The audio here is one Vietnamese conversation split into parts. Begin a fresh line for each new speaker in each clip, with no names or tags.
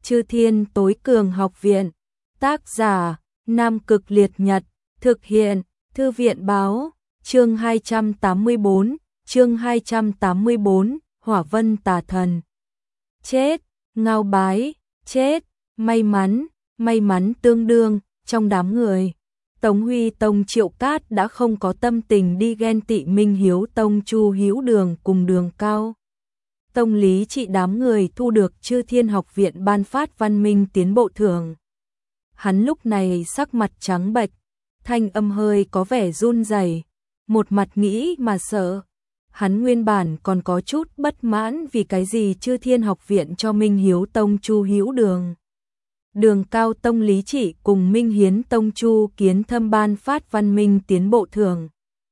Chư Thiên Tối Cường Học Viện. Tác giả: Nam Cực Liệt Nhật. Thực hiện: Thư viện báo. Chương 284, Hỏa Vân Tà Thần. Chết, Ngao Bái, chết, may mắn tương đương, trong đám người. Tống Huy Tông Triệu Cát đã không có tâm tình đi ghen tị Minh Hiếu Tông Chu Hữu Đường cùng Đường Cao Tông Lý Trị đám người thu được Chư Thiên Học Viện ban phát văn minh tiến bộ thưởng. Hắn lúc này sắc mặt trắng bệch, thanh âm hơi có vẻ run rẩy, một mặt nghĩ mà sợ. Hắn nguyên bản còn có chút bất mãn vì cái gì Chư Thiên Học Viện cho Minh Hiếu Tông Chu Hữu Đường, Đường Cao Tông Lý Trị cùng Minh Hiến Tông Chu Kiến Thâm ban phát văn minh tiến bộ thưởng,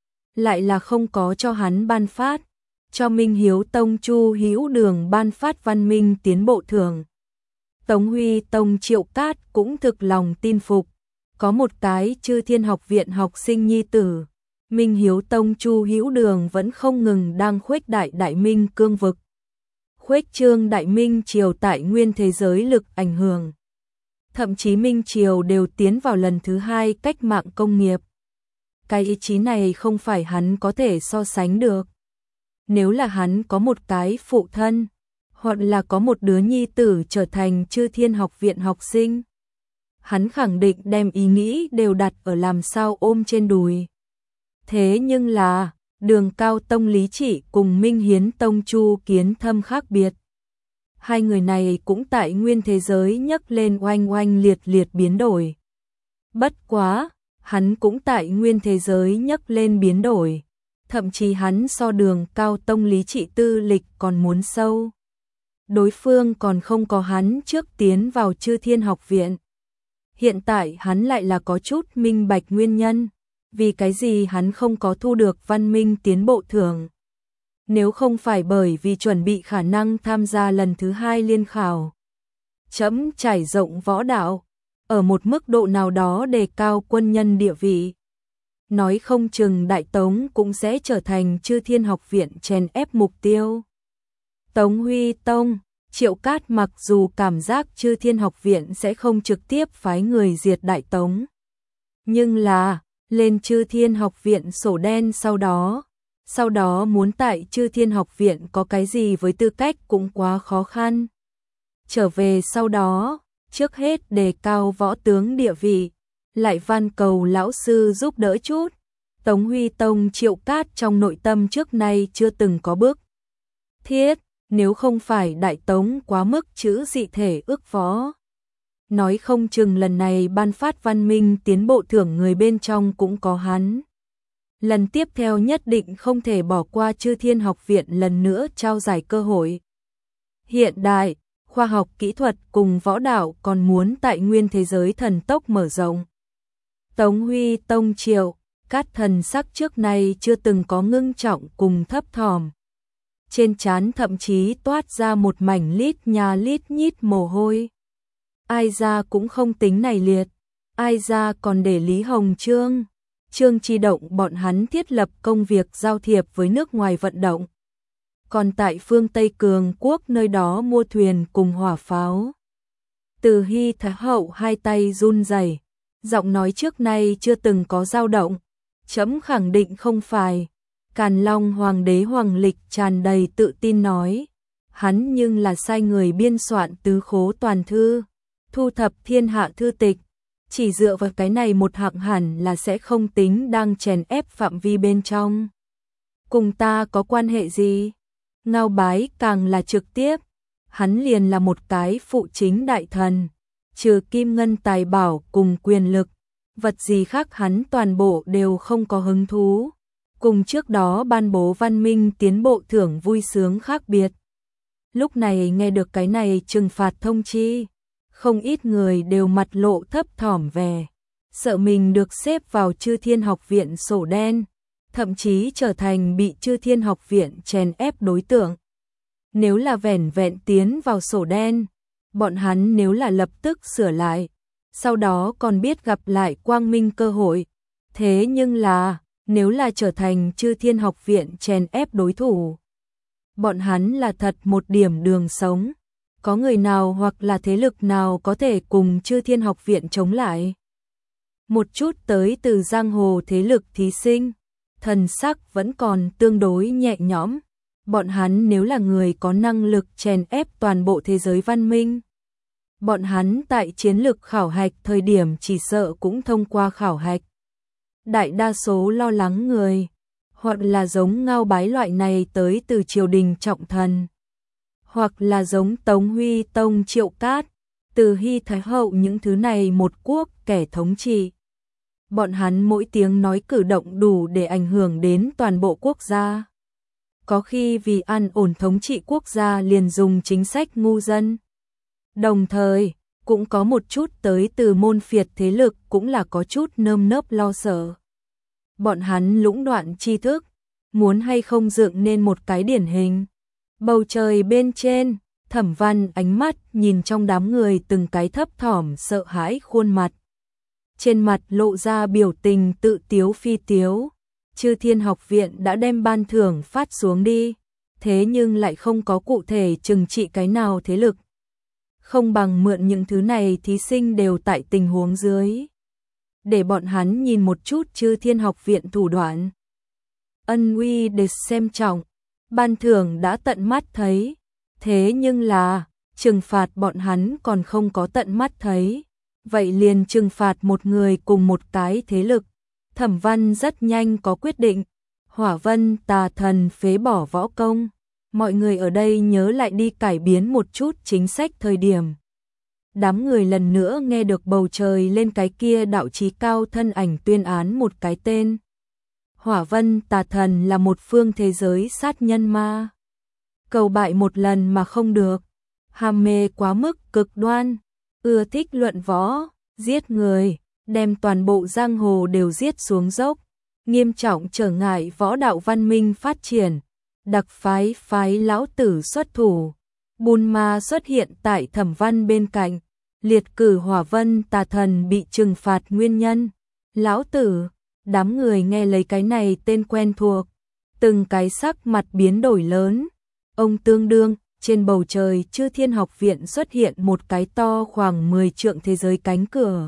lại là không có cho hắn ban phát, cho Minh Hiếu Tông Chu Hữu Đường ban phát văn minh tiến bộ thưởng. Tống Huy Tông Triệu Cát cũng thực lòng tin phục, có một cái Chư Thiên Học Viện học sinh nhi tử, Minh Hiếu Tông Chu Hữu Đường vẫn không ngừng đang khuếch đại Đại Minh cương vực, khuếch trương Đại Minh triều tại nguyên thế giới lực ảnh hưởng. Thậm chí Minh triều đều tiến vào lần thứ 2 cách mạng công nghiệp. Cái ý chí này không phải hắn có thể so sánh được. Nếu là hắn có một cái phụ thân, hoặc là có một đứa nhi tử trở thành Chư Thiên Học Viện học sinh, hắn khẳng định đem ý nghĩ đều đặt ở làm sao ôm trên đùi. Thế nhưng là, Đường Cao Tông Lý Trị cùng Minh Hiến Tông Chu Kiến Thâm khác biệt. Hai người này cũng tại nguyên thế giới nhấc lên oanh oanh liệt liệt biến đổi. Bất quá, hắn cũng tại nguyên thế giới nhấc lên biến đổi. Thậm chí hắn so Đường Cao Tông Lý Trị tư lịch còn muốn sâu. Đối phương còn không có hắn trước tiến vào Chư Thiên Học Viện. Hiện tại hắn lại là có chút minh bạch nguyên nhân, vì cái gì hắn không có thu được văn minh tiến bộ thưởng. Nếu không phải bởi vì chuẩn bị khả năng tham gia lần thứ 2 liên khảo, chấm trải rộng võ đạo, ở một mức độ nào đó đề cao quân nhân địa vị. Nói không chừng Đại Tống cũng sẽ trở thành Chư Thiên Học Viện chèn ép mục tiêu. Tống Huy Tông, Triệu Cát mặc dù cảm giác Chư Thiên Học Viện sẽ không trực tiếp phái người diệt Đại Tống, nhưng là, lên Chư Thiên Học Viện sổ đen sau đó muốn tại Chư Thiên Học Viện có cái gì với tư cách cũng quá khó khăn. Trở về sau đó, trước hết đề cao võ tướng địa vị, lại van cầu lão sư giúp đỡ chút. Tống Huy Tông Triệu Cát trong nội tâm trước nay chưa từng có bước thiết, nếu không phải Đại Tống quá mức chữ dị thể ước võ. Nói không chừng lần này ban phát văn minh tiến bộ thưởng người bên trong cũng có hắn. Lần tiếp theo nhất định không thể bỏ qua Chư Thiên Học Viện lần nữa trao giải cơ hội. Hiện đại, khoa học kỹ thuật cùng võ đạo còn muốn tại nguyên thế giới thần tốc mở rộng. Tống Huy Tông Triệu Cát thần sắc trước nay chưa từng có ngưng trọng cùng thấp thỏm. Trên trán thậm chí toát ra một mảnh lít nha lít nhít mồ hôi. Ai ra cũng không tính này liệt, ai ra còn để Lý Hồng Trương Chi Động bọn hắn thiết lập công việc giao thiệp với nước ngoài vận động. Còn tại phương Tây Cường Quốc nơi đó mua thuyền cùng hỏa pháo. Từ Hy Thái Hậu hai tay run rẩy, giọng nói trước nay chưa từng có dao động. Chấm khẳng định không phải. Càn Long Hoàng đế Hoàng Lịch tràn đầy tự tin nói. Hắn nhưng là sai người biên soạn tứ khố toàn thư, thu thập thiên hạ thư tịch. Chỉ dựa vào cái này một hạng hẳn là sẽ không tính đang chèn ép phạm vi bên trong. Cùng ta có quan hệ gì? Ngao Bái càng là trực tiếp. Hắn liền là một cái phụ chính đại thần. Trừ kim ngân tài bảo cùng quyền lực, vật gì khác hắn toàn bộ đều không có hứng thú. Cùng trước đó ban bố văn minh tiến bộ thưởng vui sướng khác biệt. Lúc này nghe được cái này trừng phạt thông chi, không ít người đều mặt lộ thấp thỏm về, sợ mình được xếp vào Chư Thiên Học Viện sổ đen, thậm chí trở thành bị Chư Thiên Học Viện chèn ép đối tượng. Nếu là vẻn vẹn tiến vào sổ đen, bọn hắn nếu là lập tức sửa lại, sau đó còn biết gặp lại quang minh cơ hội. Thế nhưng là, nếu là trở thành Chư Thiên Học Viện chèn ép đối thủ, bọn hắn là thật một điểm đường sống. có người nào hoặc là thế lực nào có thể cùng Chư Thiên Học Viện chống lại? Một chút tới từ giang hồ thế lực thí sinh, thần sắc vẫn còn tương đối nhẹ nhõm. Bọn hắn nếu là người có năng lực chèn ép toàn bộ thế giới văn minh, bọn hắn tại chiến lược khảo hạch thời điểm chỉ sợ cũng thông qua khảo hạch. Đại đa số lo lắng người, hoặc là giống Ngao Bái loại này tới từ triều đình trọng thần, hoặc là giống Tống Huy Tông Triệu Cát, từ Hy Thái Hậu những thứ này một quốc kẻ thống trị. Bọn hắn mỗi tiếng nói cử động đủ để ảnh hưởng đến toàn bộ quốc gia. Có khi vì an ổn thống trị quốc gia liền dùng chính sách ngu dân. Đồng thời, cũng có một chút tới từ môn phiệt thế lực cũng là có chút nơm nớp lo sợ. Bọn hắn lũng đoạn tri thức, muốn hay không dựng nên một cái điển hình. Bầu trời bên trên, Thẩm Văn ánh mắt nhìn trong đám người từng cái thấp thỏm sợ hãi khuôn mặt. Trên mặt lộ ra biểu tình tự tiếu phi tiếu. Chư Thiên Học Viện đã đem ban thưởng phát xuống đi, thế nhưng lại không có cụ thể trừng trị cái nào thế lực. Không bằng mượn những thứ này thí sinh đều tại tình huống dưới, để bọn hắn nhìn một chút Chư Thiên Học Viện thủ đoạn. Ân uy để xem trọng, ban thưởng đã tận mắt thấy, thế nhưng là trừng phạt bọn hắn còn không có tận mắt thấy. Vậy liền trừng phạt một người cùng một cái thế lực. Thẩm Văn rất nhanh có quyết định. Hỏa Vân Tà Thần phế bỏ võ công. Mọi người ở đây nhớ lại đi cải biến một chút chính sách thời điểm. Đám người lần nữa nghe được bầu trời lên cái kia đạo chí cao thân ảnh tuyên án một cái tên. Hỏa Vân Tà Thần là một phương thế giới sát nhân ma. Cầu bại một lần mà không được. Ham mê quá mức cực đoan. Ưa thích luận võ, giết người, đem toàn bộ giang hồ đều giết xuống dốc, nghiêm trọng trở ngại võ đạo văn minh phát triển. Đặc phái lão tử xuất thủ, Bùn Ma xuất hiện tại Thẩm Văn bên cạnh, liệt cử Hỏa Vân Tà Thần bị trừng phạt nguyên nhân. Lão tử, đám người nghe lấy cái này tên quen thuộc, từng cái sắc mặt biến đổi lớn. Ông tương đương, trên bầu trời Chư Thiên Học Viện xuất hiện một cái to khoảng 10 trượng thế giới cánh cửa.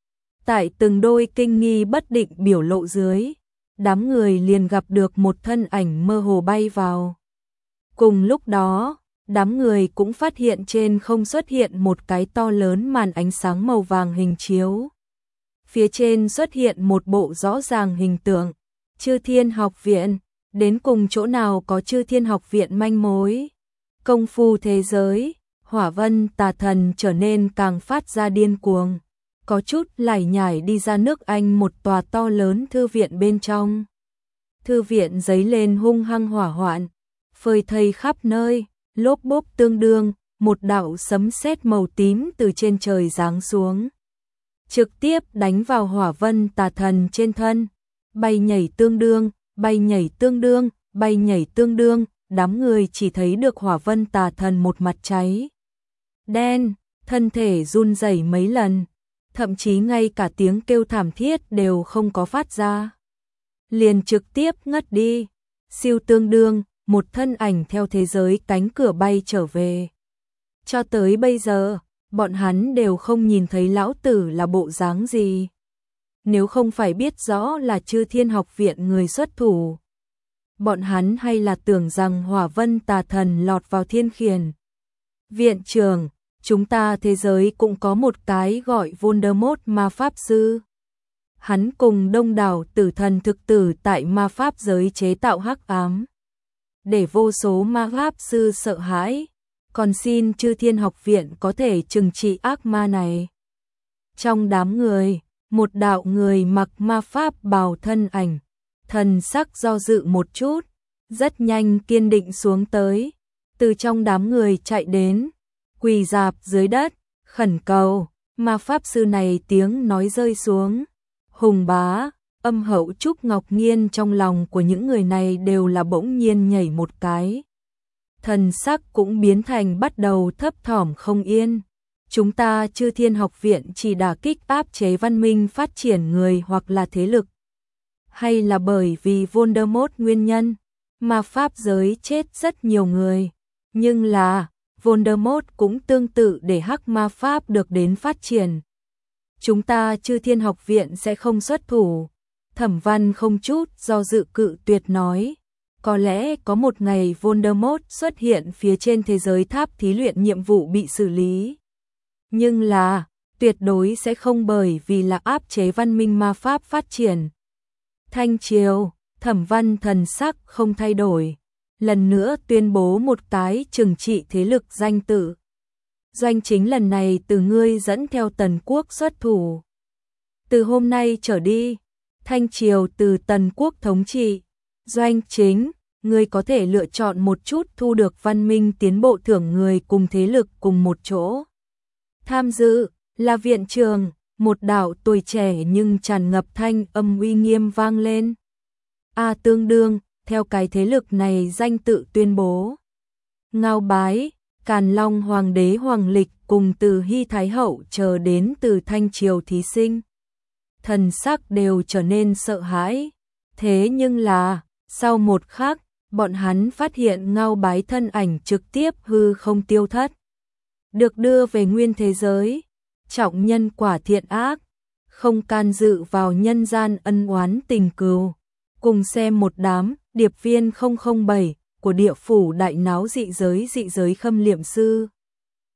Tại từng đôi kinh nghi bất định biểu lộ dưới, đám người liền gặp được một thân ảnh mơ hồ bay vào. Cùng lúc đó, đám người cũng phát hiện trên không xuất hiện một cái to lớn màn ánh sáng màu vàng hình chiếu. Phía trên xuất hiện một bộ rõ ràng hình tượng, Chư Thiên Học Viện, đến cùng chỗ nào có Chư Thiên Học Viện manh mối. Công phu thế giới, Hỏa Vân Tà Thần trở nên càng phát ra điên cuồng, có chút lải nhải đi ra nước Anh một tòa to lớn thư viện bên trong. Thư viện giấy lên hung hăng hỏa hoạn, phơi thây khắp nơi, lốp bốp tương đương, một đạo sấm sét màu tím từ trên trời giáng xuống, trực tiếp đánh vào Hỏa Vân Tà Thần trên thân, bay nhảy tương đương, bay nhảy tương đương, bay nhảy tương đương. Đám người chỉ thấy được Hỏa Vân Tà Thần một mặt cháy đen, thân thể run rẩy mấy lần, thậm chí ngay cả tiếng kêu thảm thiết đều không có phát ra, liền trực tiếp ngất đi. Siêu tương đương, một thân ảnh theo thế giới cánh cửa bay trở về. Cho tới bây giờ, bọn hắn đều không nhìn thấy lão tử là bộ dáng gì. Nếu không phải biết rõ là Chư Thiên Học Viện người xuất thủ, bọn hắn hay là tưởng rằng Hỏa Vân Tà Thần lọt vào Thiên Khiển Viện trưởng. Chúng ta thế giới cũng có một cái gọi Voldemort ma pháp sư. Hắn cùng đông đảo tử thần thực tử tại ma pháp giới chế tạo hắc ám, để vô số ma pháp sư sợ hãi. Còn xin Chư Thiên Học Viện có thể trừng trị ác ma này. Trong đám người, một đạo người mặc ma pháp bào thân ảnh, thần sắc do dự một chút, rất nhanh kiên định xuống tới, từ trong đám người chạy đến, quỳ rạp dưới đất, khẩn cầu. Ma pháp sư này tiếng nói rơi xuống, hùng bá, âm hậu Trúc Ngọc Nghiên trong lòng của những người này đều là bỗng nhiên nhảy một cái. Thần sắc cũng biến thành bắt đầu thấp thỏm không yên. Chúng ta Chư Thiên Học Viện chỉ đả kích áp chế văn minh phát triển người hoặc là thế lực, hay là bởi vì Voldemort nguyên nhân, ma pháp giới chết rất nhiều người, nhưng là Voldemort cũng tương tự để hắc ma pháp được đến phát triển. Chúng ta Chư Thiên Học Viện sẽ không xuất thủ. Thẩm Văn không chút do dự cự tuyệt nói. Có lẽ có một ngày Voldemort xuất hiện phía trên thế giới tháp thí luyện nhiệm vụ bị xử lý. Nhưng là, tuyệt đối sẽ không bởi vì là áp chế văn minh ma pháp phát triển. Thanh Triều, Thẩm Văn thần sắc không thay đổi. Lần nữa tuyên bố một tái trừng trị thế lực danh tự. Doanh chính lần này từ ngươi dẫn theo Tần Quốc xuất thủ. Từ hôm nay trở đi, Thanh Triều từ Tần Quốc thống trị. Doanh chính, ngươi có thể lựa chọn một chút thu được văn minh tiến bộ thưởng người cùng thế lực cùng một chỗ. Tham dự là viện trường, một đạo tuổi trẻ nhưng tràn ngập thanh âm uy nghiêm vang lên. Tương đương, theo cái thế lực này danh tự tuyên bố. Ngao Bái, Càn Long Hoàng đế Hoàng Lịch cùng Từ Hy Thái Hậu chờ đến từ Thanh Triều thí sinh. Thần sắc đều trở nên sợ hãi. Thế nhưng là, sau một khắc, bọn hắn phát hiện Ngao Bái thân ảnh trực tiếp hư không tiêu thất. Được đưa về nguyên thế giới, trọng nhân quả thiện ác, không can dự vào nhân gian ân oán tình cừu. Cùng xem một đám điệp viên 007 của địa phủ đại náo dị giới khâm liệm sư.